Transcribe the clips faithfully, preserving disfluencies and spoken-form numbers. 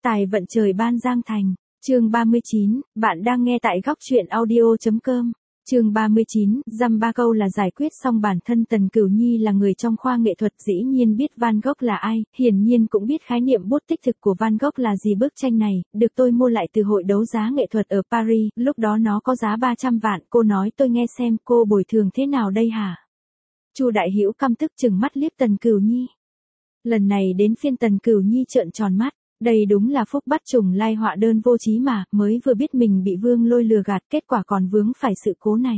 Tài vận trời ban giang thành. Chương ba mươi chín, bạn đang nghe tại góc truyện audio chấm com. Chương ba mươi chín, dăm ba câu là giải quyết xong. Bản thân Tần Cửu Nhi là người trong khoa nghệ thuật, dĩ nhiên biết Van Gogh là ai, hiển nhiên cũng biết khái niệm bút tích thực của Van Gogh là gì. Bức tranh này được tôi mua lại từ hội đấu giá nghệ thuật ở Paris, lúc đó nó có giá ba trăm vạn. Cô nói tôi nghe xem, cô bồi thường thế nào đây hả? Chu Đại Hữu căm tức trừng mắt liếc Tần Cửu Nhi. Lần này đến phiên Tần Cửu Nhi trợn tròn mắt. Đây đúng là phúc bắt trùng lai họa đơn vô chí mà, mới vừa biết mình bị Vương Lôi lừa gạt, kết quả còn vướng phải sự cố này.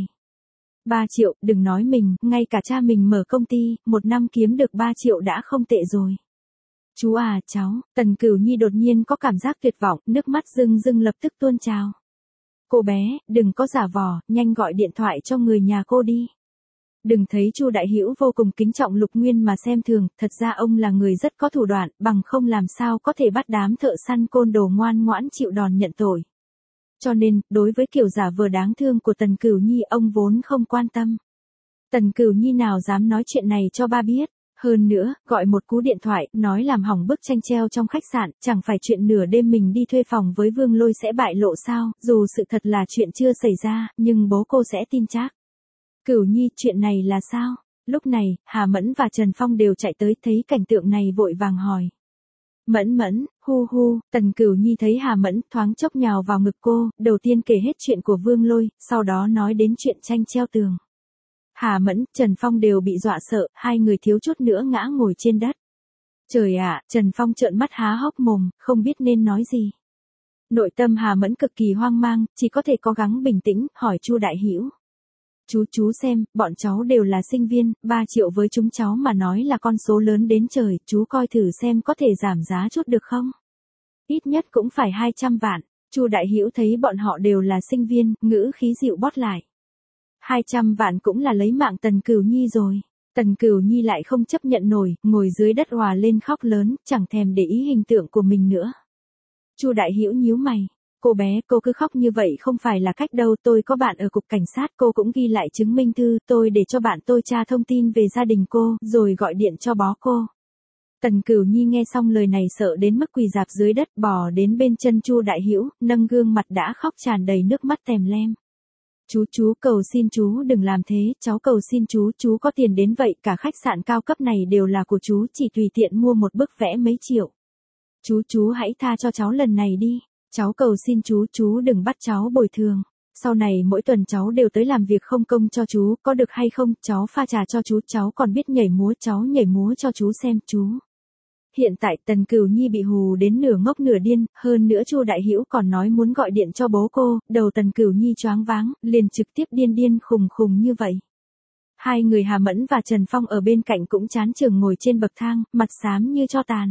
ba triệu, đừng nói mình, ngay cả cha mình mở công ty, một năm kiếm được ba triệu đã không tệ rồi. Chú à, cháu, Tần Cửu Nhi đột nhiên có cảm giác tuyệt vọng, nước mắt rưng rưng lập tức tuôn trào. Cô bé, đừng có giả vờ, nhanh gọi điện thoại cho người nhà cô đi. Đừng thấy Chu Đại Hữu vô cùng kính trọng Lục Nguyên mà xem thường, thật ra ông là người rất có thủ đoạn, bằng không làm sao có thể bắt đám thợ săn côn đồ ngoan ngoãn chịu đòn nhận tội. Cho nên, đối với kiểu giả vờ đáng thương của Tần Cửu Nhi ông vốn không quan tâm. Tần Cửu Nhi nào dám nói chuyện này cho ba biết, hơn nữa, gọi một cú điện thoại, nói làm hỏng bức tranh treo trong khách sạn, chẳng phải chuyện nửa đêm mình đi thuê phòng với Vương Lôi sẽ bại lộ sao, dù sự thật là chuyện chưa xảy ra, nhưng bố cô sẽ tin chắc. Cửu Nhi, chuyện này là sao? Lúc này, Hà Mẫn và Trần Phong đều chạy tới, thấy cảnh tượng này vội vàng hỏi. Mẫn Mẫn, hu hu, Tần Cửu Nhi thấy Hà Mẫn thoáng chốc nhào vào ngực cô, đầu tiên kể hết chuyện của Vương Lôi, sau đó nói đến chuyện tranh treo tường. Hà Mẫn, Trần Phong đều bị dọa sợ, hai người thiếu chút nữa ngã ngồi trên đất. Trời ạ, Trần Phong trợn mắt há hốc mồm, không biết nên nói gì. Nội tâm Hà Mẫn cực kỳ hoang mang, chỉ có thể cố gắng bình tĩnh, hỏi Chu Đại Hữu. Chú chú xem, bọn cháu đều là sinh viên, ba triệu với chúng cháu mà nói là con số lớn đến trời, chú coi thử xem có thể giảm giá chút được không? Ít nhất cũng phải hai trăm vạn. Chu Đại Hữu thấy bọn họ đều là sinh viên, ngữ khí dịu bót lại. hai trăm vạn cũng là lấy mạng Tần Cửu Nhi rồi. Tần Cửu Nhi lại không chấp nhận nổi, ngồi dưới đất òa lên khóc lớn, chẳng thèm để ý hình tượng của mình nữa. Chu Đại Hữu nhíu mày. Cô bé, cô cứ khóc như vậy không phải là cách đâu, tôi có bạn ở cục cảnh sát, cô cũng ghi lại chứng minh thư, tôi để cho bạn tôi tra thông tin về gia đình cô, rồi gọi điện cho bó cô. Tần Cửu Nhi nghe xong lời này sợ đến mức quỳ rạp dưới đất, bò đến bên chân Chu Đại Hữu, nâng gương mặt đã khóc tràn đầy nước mắt tèm lem. Chú chú cầu xin chú đừng làm thế, cháu cầu xin chú, chú có tiền đến vậy, cả khách sạn cao cấp này đều là của chú, chỉ tùy tiện mua một bức vẽ mấy triệu. Chú chú hãy tha cho cháu lần này đi. Cháu cầu xin chú, chú đừng bắt cháu bồi thường. Sau này mỗi tuần cháu đều tới làm việc không công cho chú, có được hay không, cháu pha trà cho chú, cháu còn biết nhảy múa, cháu nhảy múa cho chú xem, chú. Hiện tại Tần Cửu Nhi bị hù đến nửa ngốc nửa điên, hơn nữa Chu Đại Hữu còn nói muốn gọi điện cho bố cô, đầu Tần Cửu Nhi choáng váng, liền trực tiếp điên điên khùng khùng như vậy. Hai người Hà Mẫn và Trần Phong ở bên cạnh cũng chán chường ngồi trên bậc thang, mặt xám như tro tàn.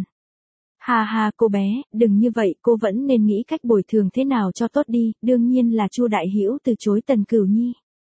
Hà hà cô bé, đừng như vậy, cô vẫn nên nghĩ cách bồi thường thế nào cho tốt đi, đương nhiên là Chu Đại Hữu từ chối Tần Cửu Nhi.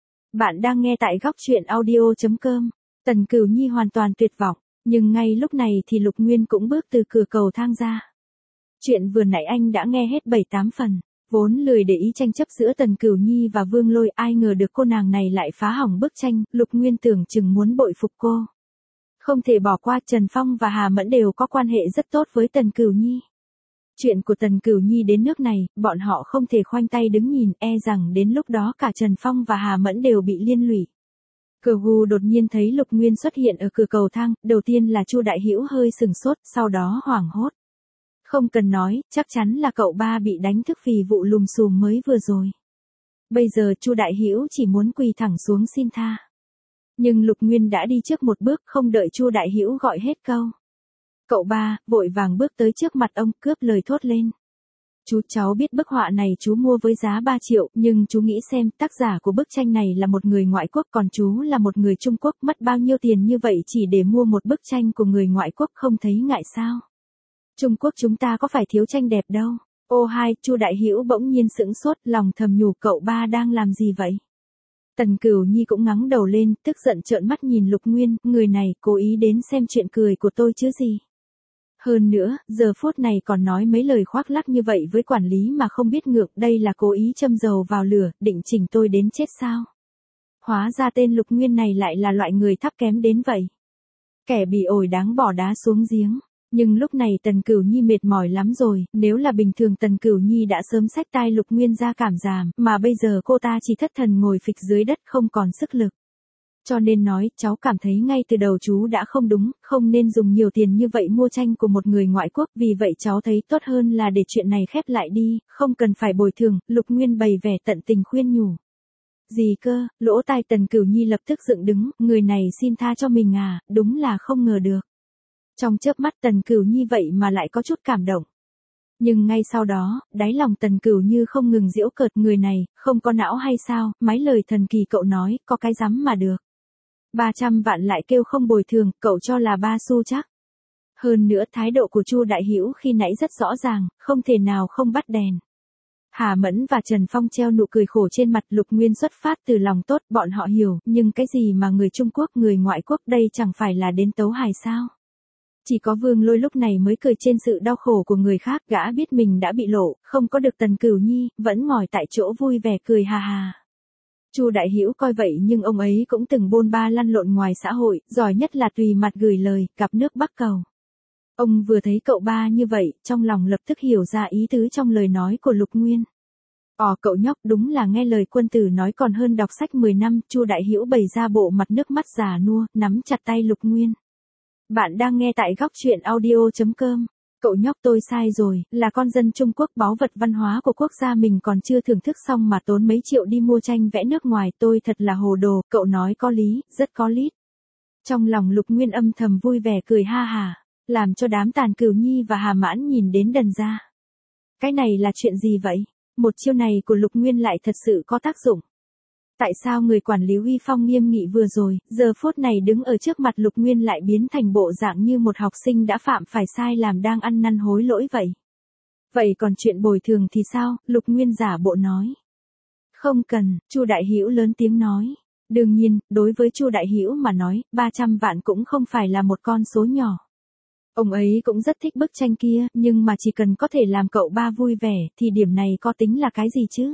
Bạn đang nghe tại góc truyện audio chấm com. Tần Cửu Nhi hoàn toàn tuyệt vọng, nhưng ngay lúc này thì Lục Nguyên cũng bước từ cửa cầu thang ra. Chuyện vừa nãy anh đã nghe hết bảy tám phần, vốn lười để ý tranh chấp giữa Tần Cửu Nhi và Vương Lôi, ai ngờ được cô nàng này lại phá hỏng bức tranh, Lục Nguyên tưởng chừng muốn bội phục cô. Không thể bỏ qua, Trần Phong và Hà Mẫn đều có quan hệ rất tốt với Tần Cửu Nhi. Chuyện của Tần Cửu Nhi đến nước này, bọn họ không thể khoanh tay đứng nhìn, e rằng đến lúc đó cả Trần Phong và Hà Mẫn đều bị liên lụy. Cờ Gu đột nhiên thấy Lục Nguyên xuất hiện ở cửa cầu thang, đầu tiên là Chu Đại Hữu hơi sừng sốt, sau đó hoảng hốt. Không cần nói, chắc chắn là cậu ba bị đánh thức vì vụ lùm xùm mới vừa rồi. Bây giờ Chu Đại Hữu chỉ muốn quỳ thẳng xuống xin tha. Nhưng Lục Nguyên đã đi trước một bước, không đợi Chu Đại Hữu gọi hết câu. Cậu ba, vội vàng bước tới trước mặt ông, cướp lời thốt lên. Chú, cháu biết bức họa này chú mua với giá ba triệu, nhưng chú nghĩ xem, tác giả của bức tranh này là một người ngoại quốc, còn chú là một người Trung Quốc, mất bao nhiêu tiền như vậy chỉ để mua một bức tranh của người ngoại quốc, không thấy ngại sao? Trung Quốc chúng ta có phải thiếu tranh đẹp đâu. Ô hai, Chu Đại Hữu bỗng nhiên sững sốt, lòng thầm nhủ cậu ba đang làm gì vậy? Tần Cửu Nhi cũng ngắng đầu lên, tức giận trợn mắt nhìn Lục Nguyên, người này cố ý đến xem chuyện cười của tôi chứ gì. Hơn nữa, giờ phút này còn nói mấy lời khoác lác như vậy với quản lý mà không biết ngượng, đây là cố ý châm dầu vào lửa, định chỉnh tôi đến chết sao. Hóa ra tên Lục Nguyên này lại là loại người thấp kém đến vậy. Kẻ bị ổi đáng bỏ đá xuống giếng. Nhưng lúc này Tần Cửu Nhi mệt mỏi lắm rồi, nếu là bình thường Tần Cửu Nhi đã sớm xách tai Lục Nguyên ra cảm giảm, mà bây giờ cô ta chỉ thất thần ngồi phịch dưới đất không còn sức lực. Cho nên nói, cháu cảm thấy ngay từ đầu chú đã không đúng, không nên dùng nhiều tiền như vậy mua tranh của một người ngoại quốc, vì vậy cháu thấy tốt hơn là để chuyện này khép lại đi, không cần phải bồi thường, Lục Nguyên bày vẻ tận tình khuyên nhủ. Gì cơ, lỗ tai Tần Cửu Nhi lập tức dựng đứng, người này xin tha cho mình à, đúng là không ngờ được. Trong chớp mắt Tần Cửu Nhi vậy mà lại có chút cảm động. Nhưng ngay sau đó, đáy lòng Tần Cửu Như không ngừng giễu cợt người này, không có não hay sao, mấy lời thần kỳ cậu nói, có cái rắm mà được. ba trăm vạn lại kêu không bồi thường, cậu cho là ba xu chắc. Hơn nữa thái độ của Chu Đại Hữu khi nãy rất rõ ràng, không thể nào không bắt đèn. Hà Mẫn và Trần Phong treo nụ cười khổ trên mặt. Lục Nguyên xuất phát từ lòng tốt, bọn họ hiểu, nhưng cái gì mà người Trung Quốc người ngoại quốc đây chẳng phải là đến tấu hài sao. Chỉ có Vương Lôi lúc này mới cười trên sự đau khổ của người khác, gã biết mình đã bị lộ, không có được Tần Cửu Nhi, vẫn ngồi tại chỗ vui vẻ cười hà hà. Chu Đại Hữu coi vậy nhưng ông ấy cũng từng bôn ba lăn lộn ngoài xã hội, giỏi nhất là tùy mặt gửi lời, cặp nước Bắc Cầu. Ông vừa thấy cậu ba như vậy, trong lòng lập tức hiểu ra ý tứ trong lời nói của Lục Nguyên. Ồ cậu nhóc đúng là nghe lời quân tử nói còn hơn đọc sách mười năm, Chu Đại Hữu bày ra bộ mặt nước mắt già nua, nắm chặt tay Lục Nguyên. Bạn đang nghe tại góc truyện audio chấm com. Cậu nhóc tôi sai rồi, là con dân Trung Quốc, báu vật văn hóa của quốc gia mình còn chưa thưởng thức xong mà tốn mấy triệu đi mua tranh vẽ nước ngoài, tôi thật là hồ đồ, cậu nói có lý, rất có lý. Trong lòng Lục Nguyên âm thầm vui vẻ cười ha hà, làm cho đám Tàn Cửu Nhi và Hà Mãn nhìn đến đần ra. Cái này là chuyện gì vậy? Một chiêu này của Lục Nguyên lại thật sự có tác dụng. Tại sao người quản lý uy phong nghiêm nghị vừa rồi, giờ phút này đứng ở trước mặt Lục Nguyên lại biến thành bộ dạng như một học sinh đã phạm phải sai làm đang ăn năn hối lỗi vậy? Vậy còn chuyện bồi thường thì sao? Lục Nguyên giả bộ nói. Không cần, Chu Đại Hữu lớn tiếng nói. Đương nhiên, đối với Chu Đại Hữu mà nói, ba trăm vạn cũng không phải là một con số nhỏ. Ông ấy cũng rất thích bức tranh kia, nhưng mà chỉ cần có thể làm cậu ba vui vẻ, thì điểm này có tính là cái gì chứ?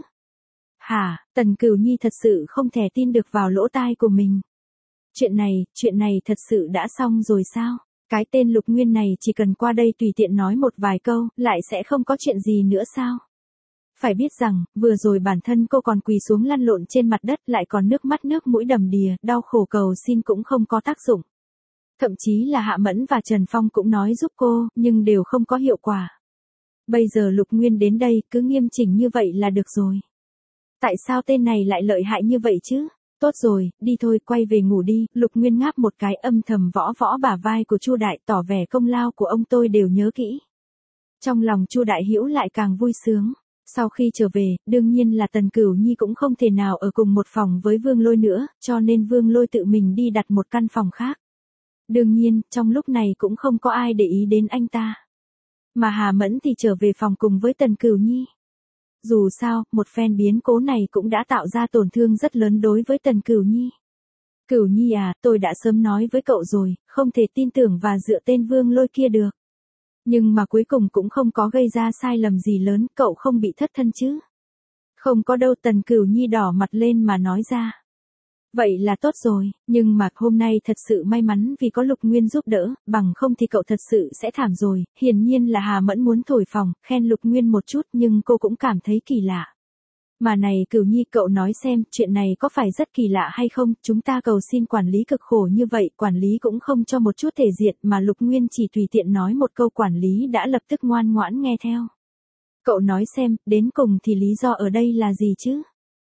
Hả, Tần Cửu Nhi thật sự không thể tin được vào lỗ tai của mình. Chuyện này, chuyện này thật sự đã xong rồi sao? Cái tên Lục Nguyên này chỉ cần qua đây tùy tiện nói một vài câu, lại sẽ không có chuyện gì nữa sao? Phải biết rằng, vừa rồi bản thân cô còn quỳ xuống lăn lộn trên mặt đất lại còn nước mắt nước mũi đầm đìa, đau khổ cầu xin cũng không có tác dụng. Thậm chí là Hạ Mẫn và Trần Phong cũng nói giúp cô, nhưng đều không có hiệu quả. Bây giờ Lục Nguyên đến đây, cứ nghiêm chỉnh như vậy là được rồi. Tại sao tên này lại lợi hại như vậy chứ? Tốt rồi, đi thôi, quay về ngủ đi. Lục Nguyên ngáp một cái, âm thầm võ võ bả vai của Chu Đại, tỏ vẻ công lao của ông tôi đều nhớ kỹ. Trong lòng Chu Đại Hữu lại càng vui sướng. Sau khi trở về, đương nhiên là Tần Cửu Nhi cũng không thể nào ở cùng một phòng với Vương Lôi nữa, cho nên Vương Lôi tự mình đi đặt một căn phòng khác. Đương nhiên, trong lúc này cũng không có ai để ý đến anh ta. Mà Hà Mẫn thì trở về phòng cùng với Tần Cửu Nhi. Dù sao, một phen biến cố này cũng đã tạo ra tổn thương rất lớn đối với Tần Cửu Nhi. Cửu Nhi à, tôi đã sớm nói với cậu rồi, không thể tin tưởng và dựa tên Vương Lôi kia được. Nhưng mà cuối cùng cũng không có gây ra sai lầm gì lớn, cậu không bị thất thân chứ? Không có đâu, Tần Cửu Nhi đỏ mặt lên mà nói ra. Vậy là tốt rồi, nhưng mà hôm nay thật sự may mắn vì có Lục Nguyên giúp đỡ, bằng không thì cậu thật sự sẽ thảm rồi. Hiển nhiên là Hà Mẫn muốn thổi phồng, khen Lục Nguyên một chút nhưng cô cũng cảm thấy kỳ lạ. Mà này Cửu Nhi, cậu nói xem, chuyện này có phải rất kỳ lạ hay không? Chúng ta cầu xin quản lý cực khổ như vậy, quản lý cũng không cho một chút thể diện, mà Lục Nguyên chỉ tùy tiện nói một câu quản lý đã lập tức ngoan ngoãn nghe theo. Cậu nói xem, đến cùng thì lý do ở đây là gì chứ?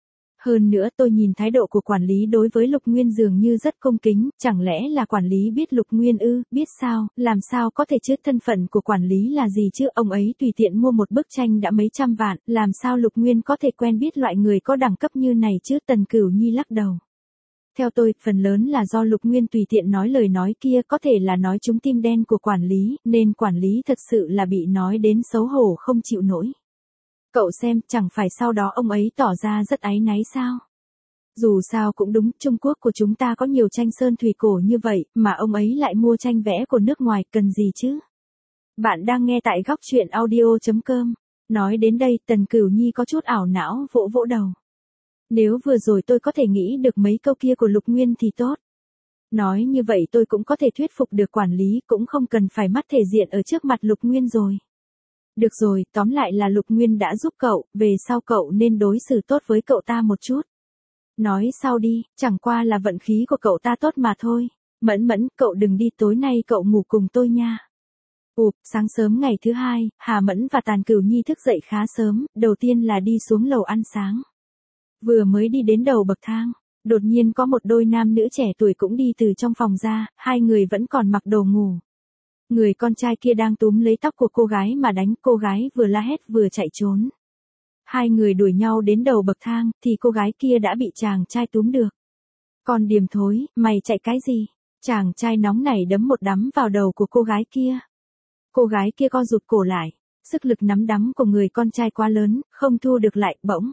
Hơn nữa tôi nhìn thái độ của quản lý đối với Lục Nguyên dường như rất cung kính, chẳng lẽ là quản lý biết Lục Nguyên ư? Biết sao, làm sao có thể chứ? Thân phận của quản lý là gì chứ? Ông ấy tùy tiện mua một bức tranh đã mấy trăm vạn, làm sao Lục Nguyên có thể quen biết loại người có đẳng cấp như này chứ? Tần Cửu Nhi lắc đầu. Theo tôi, phần lớn là do Lục Nguyên tùy tiện nói lời nói kia, có thể là nói trúng tim đen của quản lý, nên quản lý thật sự là bị nói đến xấu hổ không chịu nổi. Cậu xem, chẳng phải sau đó ông ấy tỏ ra rất áy náy sao? Dù sao cũng đúng, Trung Quốc của chúng ta có nhiều tranh sơn thủy cổ như vậy, mà ông ấy lại mua tranh vẽ của nước ngoài, cần gì chứ? Bạn đang nghe tại góc truyện audio chấm com. Nói đến đây, Tần Cửu Nhi có chút ảo não, vỗ vỗ đầu. Nếu vừa rồi tôi có thể nghĩ được mấy câu kia của Lục Nguyên thì tốt. Nói như vậy tôi cũng có thể thuyết phục được quản lý, cũng không cần phải mất thể diện ở trước mặt Lục Nguyên rồi. Được rồi, tóm lại là Lục Nguyên đã giúp cậu, về sau cậu nên đối xử tốt với cậu ta một chút. Nói sau đi, chẳng qua là vận khí của cậu ta tốt mà thôi. Mẫn Mẫn, cậu đừng đi, tối nay cậu ngủ cùng tôi nha. Ụp, sáng sớm ngày thứ hai, Hà Mẫn và Tàn Cửu Nhi thức dậy khá sớm, đầu tiên là đi xuống lầu ăn sáng. Vừa mới đi đến đầu bậc thang, đột nhiên có một đôi nam nữ trẻ tuổi cũng đi từ trong phòng ra, hai người vẫn còn mặc đồ ngủ. Người con trai kia đang túm lấy tóc của cô gái mà đánh, cô gái vừa la hét vừa chạy trốn. Hai người đuổi nhau đến đầu bậc thang, thì cô gái kia đã bị chàng trai túm được. Còn điềm thối, mày chạy cái gì? Chàng trai nóng nảy đấm một đấm vào đầu của cô gái kia. Cô gái kia co rụt cổ lại, sức lực nắm đấm của người con trai quá lớn, không thu được lại, bỗng.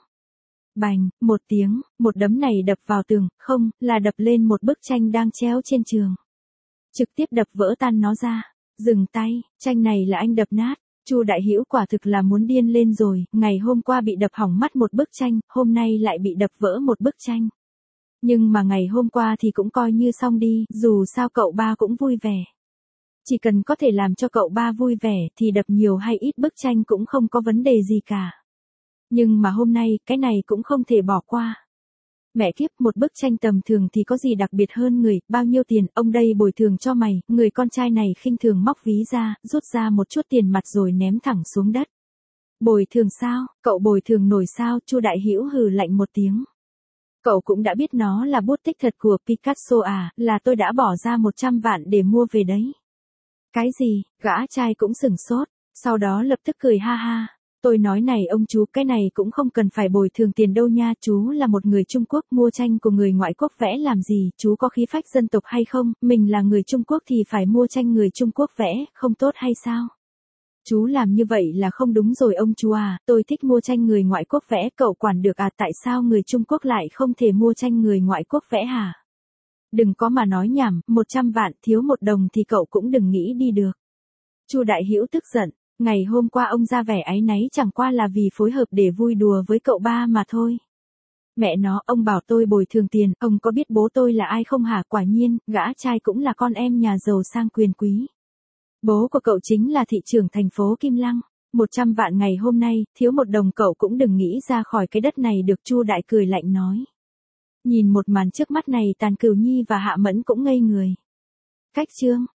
Bành, một tiếng, một đấm này đập vào tường, không, là đập lên một bức tranh đang treo trên tường. Trực tiếp đập vỡ tan nó ra. Dừng tay, tranh này là anh đập nát. Chu Đại Hữu quả thực là muốn điên lên rồi, ngày hôm qua bị đập hỏng mắt một bức tranh, hôm nay lại bị đập vỡ một bức tranh. Nhưng mà ngày hôm qua thì cũng coi như xong đi, dù sao cậu ba cũng vui vẻ. Chỉ cần có thể làm cho cậu ba vui vẻ thì đập nhiều hay ít bức tranh cũng không có vấn đề gì cả. Nhưng mà hôm nay, cái này cũng không thể bỏ qua. Mẹ kiếp, một bức tranh tầm thường thì có gì đặc biệt hơn người, bao nhiêu tiền, ông đây bồi thường cho mày, người con trai này khinh thường móc ví ra, rút ra một chút tiền mặt rồi ném thẳng xuống đất. Bồi thường sao, cậu bồi thường nổi sao, Chu Đại Hữu hừ lạnh một tiếng. Cậu cũng đã biết nó là bút tích thật của Picasso à, là tôi đã bỏ ra một trăm vạn để mua về đấy. Cái gì, gã trai cũng sửng sốt, sau đó lập tức cười ha ha. Tôi nói này ông chú, cái này cũng không cần phải bồi thường tiền đâu nha, chú là một người Trung Quốc, mua tranh của người ngoại quốc vẽ làm gì, chú có khí phách dân tộc hay không, mình là người Trung Quốc thì phải mua tranh người Trung Quốc vẽ, không tốt hay sao? Chú làm như vậy là không đúng rồi ông chú à, tôi thích mua tranh người ngoại quốc vẽ, cậu quản được à, tại sao người Trung Quốc lại không thể mua tranh người ngoại quốc vẽ hả? Đừng có mà nói nhảm, một trăm vạn thiếu một đồng thì cậu cũng đừng nghĩ đi được. Chu Đại Hữu tức giận. Ngày hôm qua ông ra vẻ áy náy chẳng qua là vì phối hợp để vui đùa với cậu ba mà thôi. Mẹ nó, ông bảo tôi bồi thường tiền, ông có biết bố tôi là ai không hả? Quả nhiên, gã trai cũng là con em nhà giàu sang quyền quý. Bố của cậu chính là thị trưởng thành phố Kim Lăng. Một trăm vạn ngày hôm nay, thiếu một đồng cậu cũng đừng nghĩ ra khỏi cái đất này được, Chu Đại cười lạnh nói. Nhìn một màn trước mắt này, Tàn Cửu Nhi và Hạ Mẫn cũng ngây người. Cách chương